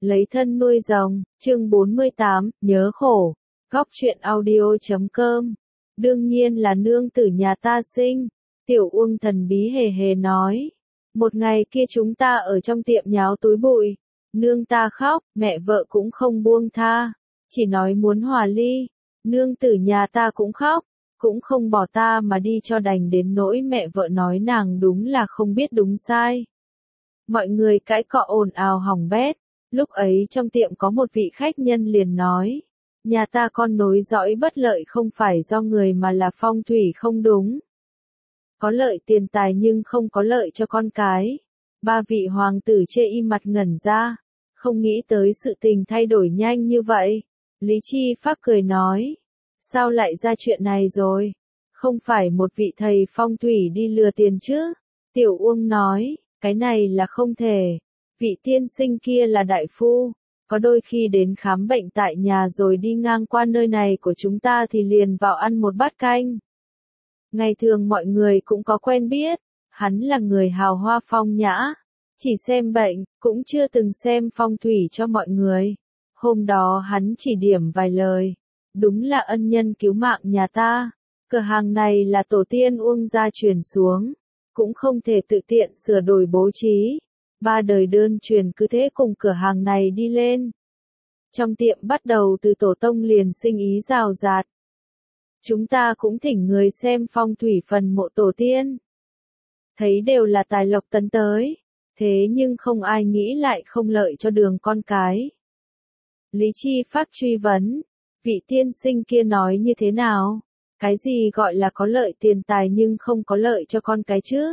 Lấy thân nuôi rồng, chương 48, nhớ khổ. Góc truyện audio.com. Đương nhiên là nương tử nhà ta sinh. Tiểu Uông thần bí hề hề nói. Một ngày kia chúng ta ở trong tiệm nháo túi bụi. Nương ta khóc, mẹ vợ cũng không buông tha. Chỉ nói muốn hòa ly. Nương tử nhà ta cũng khóc. Cũng không bỏ ta mà đi cho đành đến nỗi mẹ vợ nói nàng đúng là không biết đúng sai. Mọi người cãi cọ ồn ào hỏng bét. Lúc ấy trong tiệm có một vị khách nhân liền nói. Nhà ta con nối dõi bất lợi không phải do người mà là phong thủy không đúng. Có lợi tiền tài nhưng không có lợi cho con cái. Ba vị hoàng tử chê im mặt ngẩn ra. Không nghĩ tới sự tình thay đổi nhanh như vậy. Lý Chi Phác cười nói. Sao lại ra chuyện này rồi? Không phải một vị thầy phong thủy đi lừa tiền chứ? Tiểu Uông nói, cái này là không thể. Vị tiên sinh kia là đại phu. Có đôi khi đến khám bệnh tại nhà rồi đi ngang qua nơi này của chúng ta thì liền vào ăn một bát canh. Ngày thường mọi người cũng có quen biết. Hắn là người hào hoa phong nhã. Chỉ xem bệnh, cũng chưa từng xem phong thủy cho mọi người. Hôm đó hắn chỉ điểm vài lời. Đúng là ân nhân cứu mạng nhà ta. Cửa hàng này là tổ tiên Uông gia truyền xuống. Cũng không thể tự tiện sửa đổi bố trí. 3 đời đơn truyền cứ thế cùng cửa hàng này đi lên. Trong tiệm bắt đầu từ tổ tông liền sinh ý rào rạt. Chúng ta cũng thỉnh người xem phong thủy phần mộ tổ tiên. Thấy đều là tài lộc tấn tới. Thế nhưng không ai nghĩ lại không lợi cho đường con cái. Lý Chi Phác truy vấn. Vị tiên sinh kia nói như thế nào? Cái gì gọi là có lợi tiền tài nhưng không có lợi cho con cái chứ?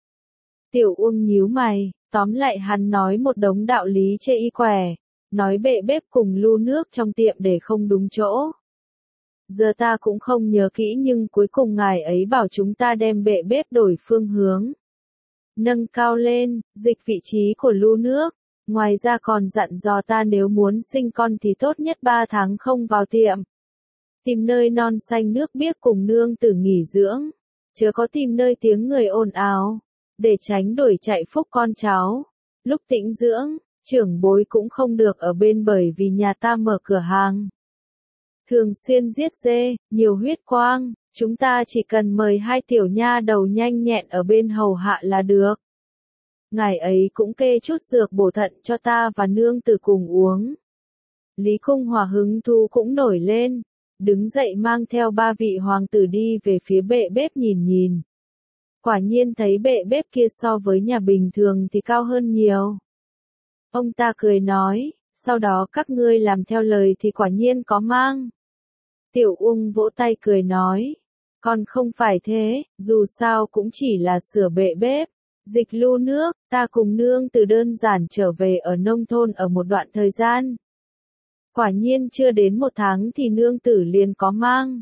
Tiểu Uông nhíu mày, tóm lại hắn nói một đống đạo lý chê y quẻ, nói bệ bếp cùng lu nước trong tiệm để không đúng chỗ. Giờ ta cũng không nhớ kỹ nhưng cuối cùng ngài ấy bảo chúng ta đem bệ bếp đổi phương hướng. Nâng cao lên, dịch vị trí của lu nước. Ngoài ra còn dặn dò ta nếu muốn sinh con thì tốt nhất 3 tháng không vào tiệm. Tìm nơi non xanh nước biếc cùng nương tử nghỉ dưỡng. Chớ có tìm nơi tiếng người ồn ào. Để tránh đuổi chạy phúc con cháu. Lúc tĩnh dưỡng, trưởng bối cũng không được ở bên bởi vì nhà ta mở cửa hàng. Thường xuyên giết dê, nhiều huyết quang. Chúng ta chỉ cần mời 2 tiểu nha đầu nhanh nhẹn ở bên hầu hạ là được. Ngài ấy cũng kê chút dược bổ thận cho ta và nương tử cùng uống. Lý Cung Hòa hứng thú cũng nổi lên. Đứng dậy mang theo 3 vị hoàng tử đi về phía bệ bếp nhìn. Quả nhiên thấy bệ bếp kia so với nhà bình thường thì cao hơn nhiều. Ông ta cười nói, sau đó các ngươi làm theo lời thì quả nhiên có mang. Tiểu Uông vỗ tay cười nói, còn không phải thế, dù sao cũng chỉ là sửa bệ bếp. Dịch lu nước, ta cùng nương từ đơn giản trở về ở nông thôn ở một đoạn thời gian. Quả nhiên chưa đến 1 tháng thì nương tử liền có mang.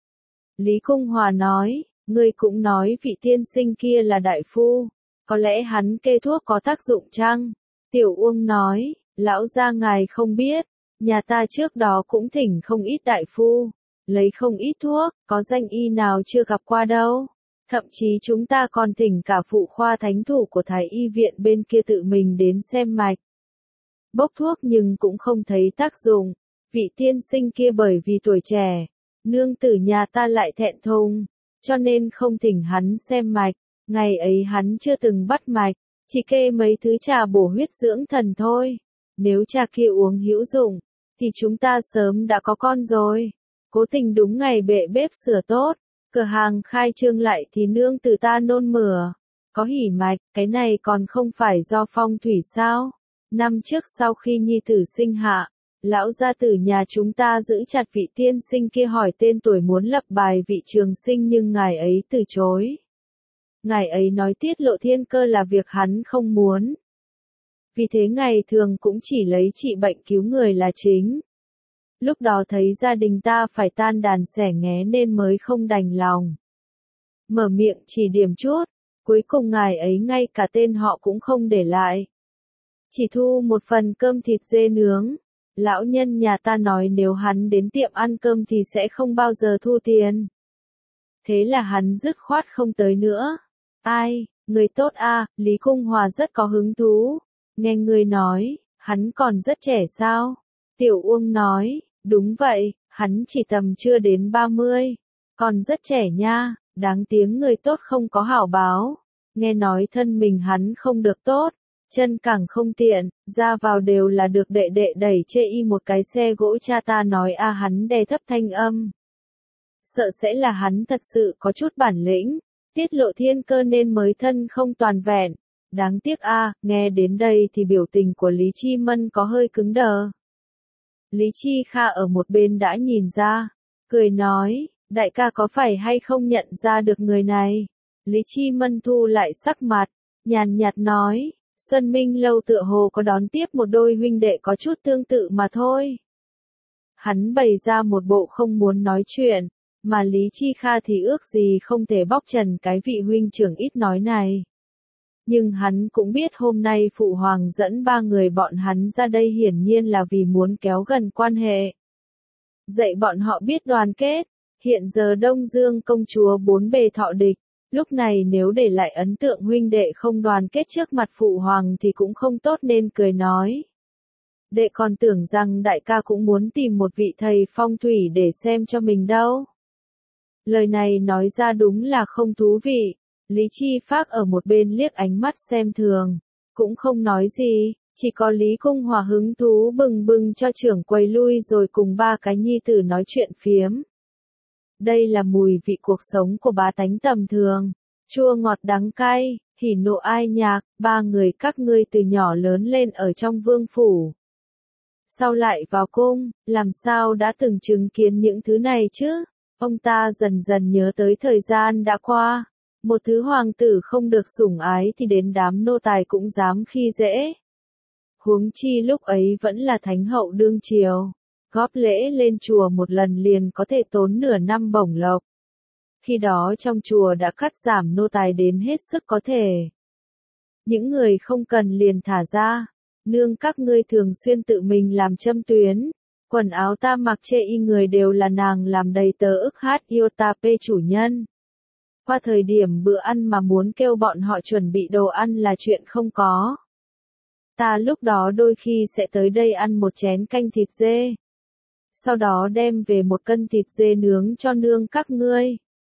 Lý Cung Hòa nói, ngươi cũng nói vị tiên sinh kia là đại phu. Có lẽ hắn kê thuốc có tác dụng chăng? Tiểu Uông nói, lão gia ngài không biết. Nhà ta trước đó cũng thỉnh không ít đại phu. Lấy không ít thuốc, có danh y nào chưa gặp qua đâu. Thậm chí chúng ta còn thỉnh cả phụ khoa thánh thủ của Thái y viện bên kia tự mình đến xem mạch. Bốc thuốc nhưng cũng không thấy tác dụng. Vị tiên sinh kia bởi vì tuổi trẻ, nương tử nhà ta lại thẹn thùng, cho nên không thỉnh hắn xem mạch. Ngày ấy hắn chưa từng bắt mạch, chỉ kê mấy thứ trà bổ huyết dưỡng thần thôi. Nếu trà kia uống hữu dụng, thì chúng ta sớm đã có con rồi. Cố tình đúng ngày bệ bếp sửa tốt. Cửa hàng khai trương lại thì nương tử ta nôn mửa. Có hỉ mạch, cái này còn không phải do phong thủy sao? Năm trước sau khi nhi tử sinh hạ, lão gia tử nhà chúng ta giữ chặt vị tiên sinh kia hỏi tên tuổi muốn lập bài vị trường sinh nhưng ngài ấy từ chối. Ngài ấy nói tiết lộ thiên cơ là việc hắn không muốn. Vì thế ngày thường cũng chỉ lấy trị bệnh cứu người là chính. Lúc đó thấy gia đình ta phải tan đàn xẻ nghé nên mới không đành lòng. Mở miệng chỉ điểm chút, cuối cùng ngài ấy ngay cả tên họ cũng không để lại. Chỉ thu một phần cơm thịt dê nướng. Lão nhân nhà ta nói nếu hắn đến tiệm ăn cơm thì sẽ không bao giờ thu tiền. Thế là hắn dứt khoát không tới nữa. Ai, người tốt a, Lý Cung Hòa rất có hứng thú. Nghe người nói, Hắn còn rất trẻ sao? Tiểu Uông nói, đúng vậy, hắn chỉ tầm chưa đến 30. Còn rất trẻ nha, đáng tiếng người tốt không có hảo báo. Nghe nói thân mình hắn không được tốt, chân càng không tiện, ra vào đều là được đệ đệ đẩy chê y một cái xe gỗ. Cha ta nói a, hắn đè thấp thanh âm. Sợ sẽ là hắn thật sự có chút bản lĩnh, tiết lộ thiên cơ nên mới thân không toàn vẹn. Đáng tiếc a, nghe đến đây thì biểu tình của Lý Chi Mân có hơi cứng đờ. Lý Chi Kha ở một bên đã nhìn ra, cười nói, đại ca có phải hay không nhận ra được người này? Lý Chi Mân thu lại sắc mặt, nhàn nhạt nói, Xuân Minh lâu tựa hồ có đón tiếp một đôi huynh đệ có chút tương tự mà thôi. Hắn bày ra một bộ không muốn nói chuyện, mà Lý Chi Kha thì ước gì không thể bóc trần cái vị huynh trưởng ít nói này. Nhưng hắn cũng biết hôm nay Phụ Hoàng dẫn ba người bọn hắn ra đây hiển nhiên là vì muốn kéo gần quan hệ. Dạy bọn họ biết đoàn kết, hiện giờ Đông Dương công chúa bốn bề thọ địch, lúc này nếu để lại ấn tượng huynh đệ không đoàn kết trước mặt Phụ Hoàng thì cũng không tốt nên cười nói. Đệ còn tưởng rằng đại ca cũng muốn tìm một vị thầy phong thủy để xem cho mình đâu. Lời này nói ra đúng là không thú vị. Lý Chi Phác ở một bên liếc ánh mắt xem thường, cũng không nói gì, chỉ có Lý Cung Hòa hứng thú bừng bừng cho trưởng quầy lui rồi cùng ba cái nhi tử nói chuyện phiếm. Đây là mùi vị cuộc sống của bá tánh tầm thường, chua ngọt đắng cay, hỉ nộ ai nhạc, ba người các ngươi từ nhỏ lớn lên ở trong vương phủ. Sau lại vào cung, làm sao đã từng chứng kiến những thứ này chứ? Ông ta dần dần nhớ tới thời gian đã qua. Một thứ hoàng tử không được sủng ái thì đến đám nô tài cũng dám khi dễ. Huống chi lúc ấy vẫn là thánh hậu đương triều, góp lễ lên chùa một lần liền có thể tốn nửa năm bổng lộc. Khi đó trong chùa đã cắt giảm nô tài đến hết sức có thể. Những người không cần liền thả ra, nương các ngươi thường xuyên tự mình làm châm tuyến, quần áo ta mặc chê y người đều là nàng làm đầy tớ ức hát yêu ta pê chủ nhân. Qua thời điểm bữa ăn mà muốn kêu bọn họ chuẩn bị đồ ăn là chuyện không có. Ta lúc đó đôi khi sẽ tới đây ăn một chén canh thịt dê. Sau đó đem về một cân thịt dê nướng cho nương các ngươi.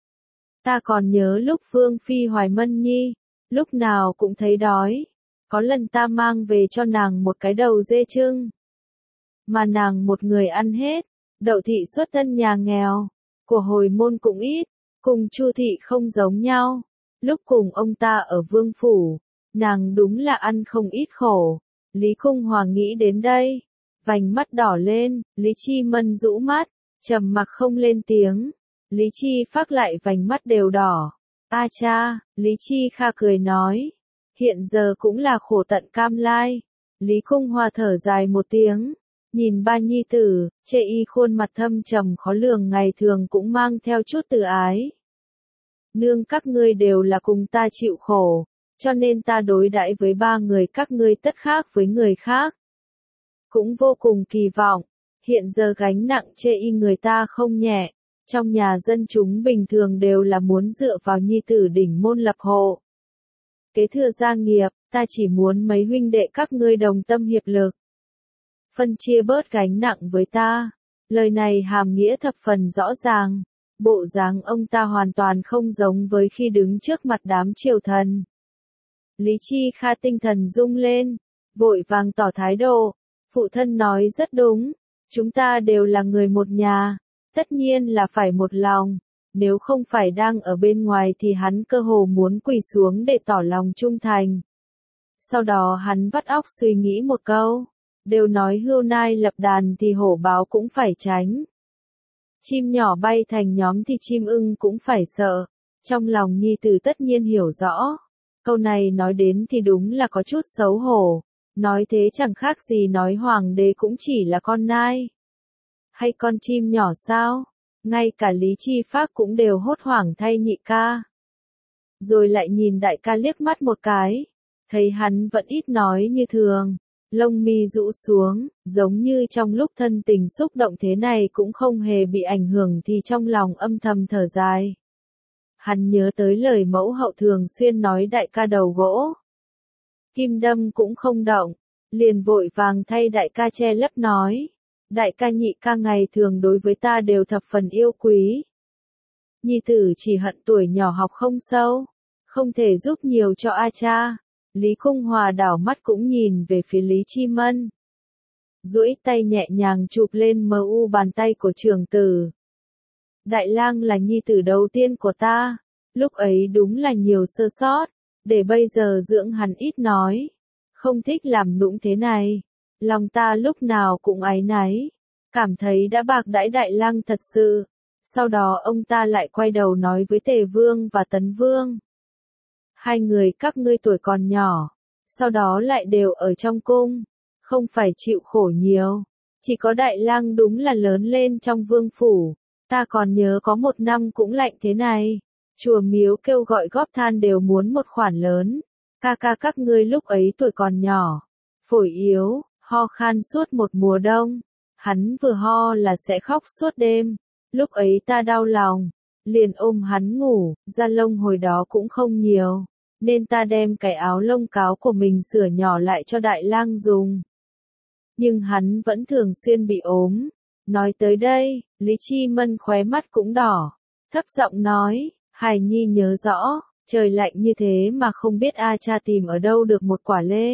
Ta còn nhớ lúc Phương Phi hoài Mân Nhi, lúc nào cũng thấy đói. Có lần ta mang về cho nàng một cái đầu dê trưng. Mà nàng một người ăn hết, Đậu thị xuất thân nhà nghèo, của hồi môn cũng ít. Cùng Chu thị không giống nhau, lúc cùng ông ta ở vương phủ, nàng đúng là ăn không ít khổ. Lý Cung Hoàng nghĩ đến đây, vành mắt đỏ lên, Lý Chi Mân rũ mắt, trầm mặc không lên tiếng. Lý Chi Phác lại vành mắt đều đỏ. A cha, Lý Chi Kha cười nói, hiện giờ cũng là khổ tận cam lai. Lý Cung Hòa thở dài một tiếng. Nhìn ba nhi tử, chê y khuôn mặt thâm trầm khó lường ngày thường cũng mang theo chút từ ái. Nương các ngươi đều là cùng ta chịu khổ, cho nên ta đối đãi với ba người các ngươi tất khác với người khác. Cũng vô cùng kỳ vọng, hiện giờ gánh nặng chê y người ta không nhẹ, trong nhà dân chúng bình thường đều là muốn dựa vào nhi tử đỉnh môn lập hộ. Kế thừa gia nghiệp, ta chỉ muốn mấy huynh đệ các ngươi đồng tâm hiệp lực. Phân chia bớt gánh nặng với ta. Lời này hàm nghĩa thập phần rõ ràng. Bộ dáng ông ta hoàn toàn không giống với khi đứng trước mặt đám triều thần. Lý Chi Kha tinh thần rung lên, vội vàng tỏ thái độ. Phụ thân nói rất đúng, chúng ta đều là người một nhà, tất nhiên là phải một lòng. Nếu không phải đang ở bên ngoài thì hắn cơ hồ muốn quỳ xuống để tỏ lòng trung thành. Sau đó hắn vắt óc suy nghĩ một câu. Đều nói hươu nai lập đàn thì hổ báo cũng phải tránh. Chim nhỏ bay thành nhóm thì chim ưng cũng phải sợ. Trong lòng nhi tử tất nhiên hiểu rõ. Câu này nói đến thì đúng là có chút xấu hổ. Nói thế chẳng khác gì nói hoàng đế cũng chỉ là con nai. Hay con chim nhỏ sao? Ngay cả Lý Chi Phác cũng đều hốt hoảng thay nhị ca. Rồi lại nhìn đại ca liếc mắt một cái. Thấy hắn vẫn ít nói như thường. Lông mi rũ xuống, giống như trong lúc thân tình xúc động thế này cũng không hề bị ảnh hưởng thì trong lòng âm thầm thở dài. Hắn nhớ tới lời mẫu hậu thường xuyên nói đại ca đầu gỗ. Kim đâm cũng không động, liền vội vàng thay đại ca che lấp nói. Đại ca nhị ca ngày thường đối với ta đều thập phần yêu quý. Nhi tử chỉ hận tuổi nhỏ học không sâu, không thể giúp nhiều cho A cha. Lý Cung Hòa đảo mắt cũng nhìn về phía Lý Chi Mân. Duỗi tay nhẹ nhàng chụp lên mu bàn tay của trưởng tử. Đại lang là nhi tử đầu tiên của ta, lúc ấy đúng là nhiều sơ sót, để bây giờ dưỡng hắn ít nói. Không thích làm nũng thế này, lòng ta lúc nào cũng áy náy, cảm thấy đã bạc đãi đại lang thật sự. Sau đó ông ta lại quay đầu nói với Tề Vương và Tấn Vương. Hai người các ngươi tuổi còn nhỏ, sau đó lại đều ở trong cung, không phải chịu khổ nhiều. Chỉ có đại lang đúng là lớn lên trong vương phủ, ta còn nhớ có một năm cũng lạnh thế này. Chùa miếu kêu gọi góp than đều muốn một khoản lớn. Ca ca các ngươi lúc ấy tuổi còn nhỏ, phổi yếu, ho khan suốt một mùa đông. Hắn vừa ho là sẽ khóc suốt đêm. Lúc ấy ta đau lòng, liền ôm hắn ngủ, da lông hồi đó cũng không nhiều, nên ta đem cái áo lông cáo của mình sửa nhỏ lại cho đại lang dùng. Nhưng hắn vẫn thường xuyên bị ốm. Nói tới đây, Lý Chi Mân khóe mắt cũng đỏ, thấp giọng nói, hài nhi nhớ rõ, trời lạnh như thế mà không biết A cha tìm ở đâu được một quả lê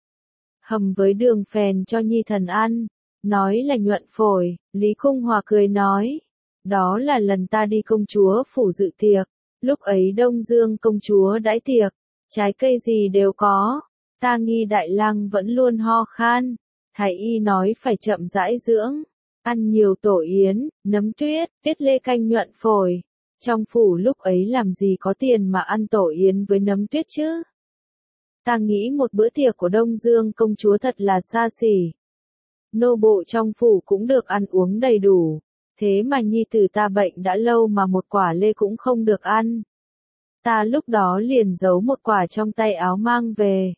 hầm với đường phèn cho nhi thần ăn, nói là nhuận phổi. Lý Cung Hòa cười nói, đó là lần ta đi công chúa phủ dự tiệc, lúc ấy Đông Dương công chúa đãi tiệc, trái cây gì đều có, ta nghi đại lang vẫn luôn ho khan, thái y nói phải chậm rãi dưỡng, ăn nhiều tổ yến, nấm tuyết, tiết lê canh nhuận phổi. Trong phủ lúc ấy làm gì có tiền mà ăn tổ yến với nấm tuyết chứ? Ta nghĩ một bữa tiệc của Đông Dương công chúa thật là xa xỉ. Nô bộ trong phủ cũng được ăn uống đầy đủ, thế mà nhi tử ta bệnh đã lâu mà một quả lê cũng không được ăn. Ta lúc đó liền giấu một quả trong tay áo mang về.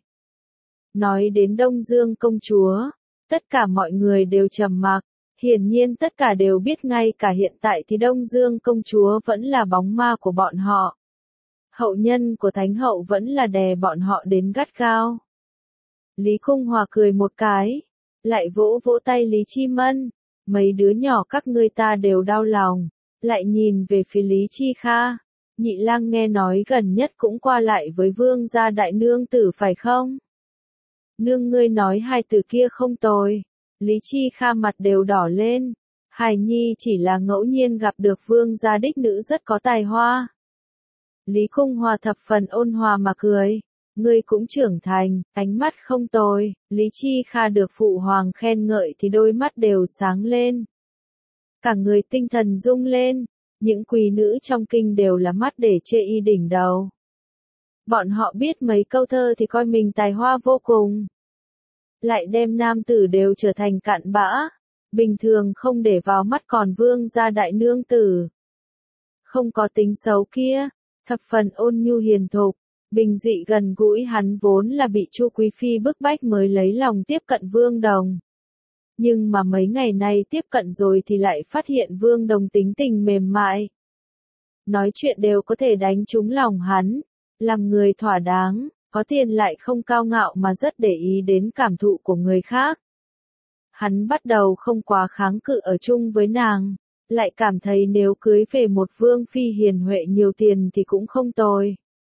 Nói đến Đông Dương công chúa, tất cả mọi người đều trầm mặc. Hiển nhiên tất cả đều biết ngay cả hiện tại thì Đông Dương công chúa vẫn là bóng ma của bọn họ. Hậu nhân của Thánh hậu vẫn là đè bọn họ đến gắt gao. Lý Cung Hòa cười một cái, lại vỗ vỗ tay Lý Chi Mân, mấy đứa nhỏ các ngươi ta đều đau lòng, lại nhìn về phía Lý Chi Kha. Nhị lang nghe nói gần nhất cũng qua lại với vương gia đại nương tử phải không? Nương ngươi nói hai từ kia không tồi. Lý Chi Kha mặt đều đỏ lên. Hài nhi chỉ là ngẫu nhiên gặp được vương gia đích nữ rất có tài hoa. Lý Cung Hòa thập phần ôn hòa mà cười. Ngươi cũng trưởng thành, ánh mắt không tồi. Lý Chi Kha được phụ hoàng khen ngợi thì đôi mắt đều sáng lên. Cả người tinh thần rung lên. Những quý nữ trong kinh đều là mắt để chê y đỉnh đầu. Bọn họ biết mấy câu thơ thì coi mình tài hoa vô cùng. Lại đem nam tử đều trở thành cặn bã, bình thường không để vào mắt còn vương gia đại nương tử. Không có tính xấu kia, thập phần ôn nhu hiền thục, bình dị gần gũi. Hắn vốn là bị Chu Quý Phi bức bách mới lấy lòng tiếp cận Vương Đồng. Nhưng mà mấy ngày nay tiếp cận rồi thì lại phát hiện Vương Đồng tính tình mềm mại. Nói chuyện đều có thể đánh trúng lòng hắn, làm người thỏa đáng. Có tiền lại không cao ngạo mà rất để ý đến cảm thụ của người khác. Hắn bắt đầu không quá kháng cự ở chung với nàng, lại cảm thấy nếu cưới về một vương phi hiền huệ nhiều tiền thì cũng không tồi.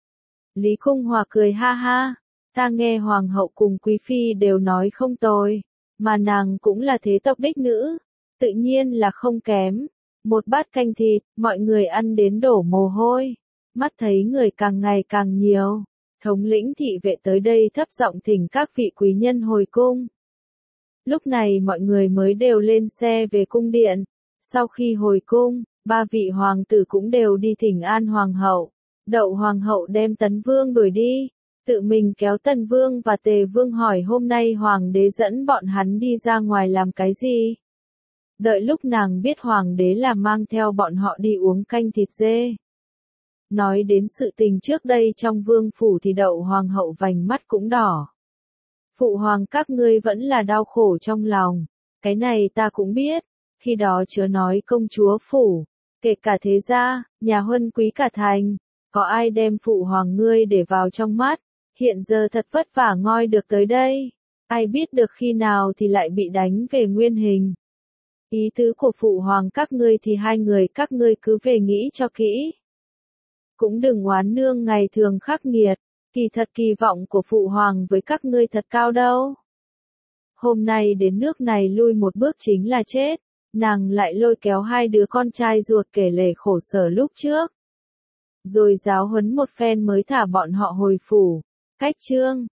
Lý Cung Hòa cười ha ha, ta nghe hoàng hậu cùng quý phi đều nói không tồi, mà nàng cũng là thế tộc đích nữ, tự nhiên là không kém. Một bát canh thịt, mọi người ăn đến đổ mồ hôi, mắt thấy người càng ngày càng nhiều. Thống lĩnh thị vệ tới đây thấp giọng thỉnh các vị quý nhân hồi cung. Lúc này mọi người mới đều lên xe về cung điện. Sau khi hồi cung, ba vị hoàng tử cũng đều đi thỉnh an hoàng hậu. Đậu hoàng hậu đem Tấn Vương đuổi đi, tự mình kéo Tần Vương và Tề Vương hỏi hôm nay hoàng đế dẫn bọn hắn đi ra ngoài làm cái gì. Đợi lúc nàng biết hoàng đế là mang theo bọn họ đi uống canh thịt dê. Nói đến sự tình trước đây trong vương phủ thì Đậu hoàng hậu vành mắt cũng đỏ. Phụ hoàng các ngươi vẫn là đau khổ trong lòng, cái này ta cũng biết, khi đó chớ nói công chúa phủ, kể cả thế gia, nhà huân quý cả thành, có ai đem phụ hoàng ngươi để vào trong mắt, hiện giờ thật vất vả ngoi được tới đây, Ai biết được khi nào thì lại bị đánh về nguyên hình. Ý tứ của phụ hoàng các ngươi thì hai người các ngươi cứ về nghĩ cho kỹ. Cũng đừng oán nương ngày thường khắc nghiệt, kỳ thật kỳ vọng của phụ hoàng với các ngươi thật cao đâu. Hôm nay đến nước này lui một bước chính là chết, nàng lại lôi kéo hai đứa con trai ruột kể lể khổ sở lúc trước. Rồi giáo huấn một phen mới thả bọn họ hồi phủ. Cách chương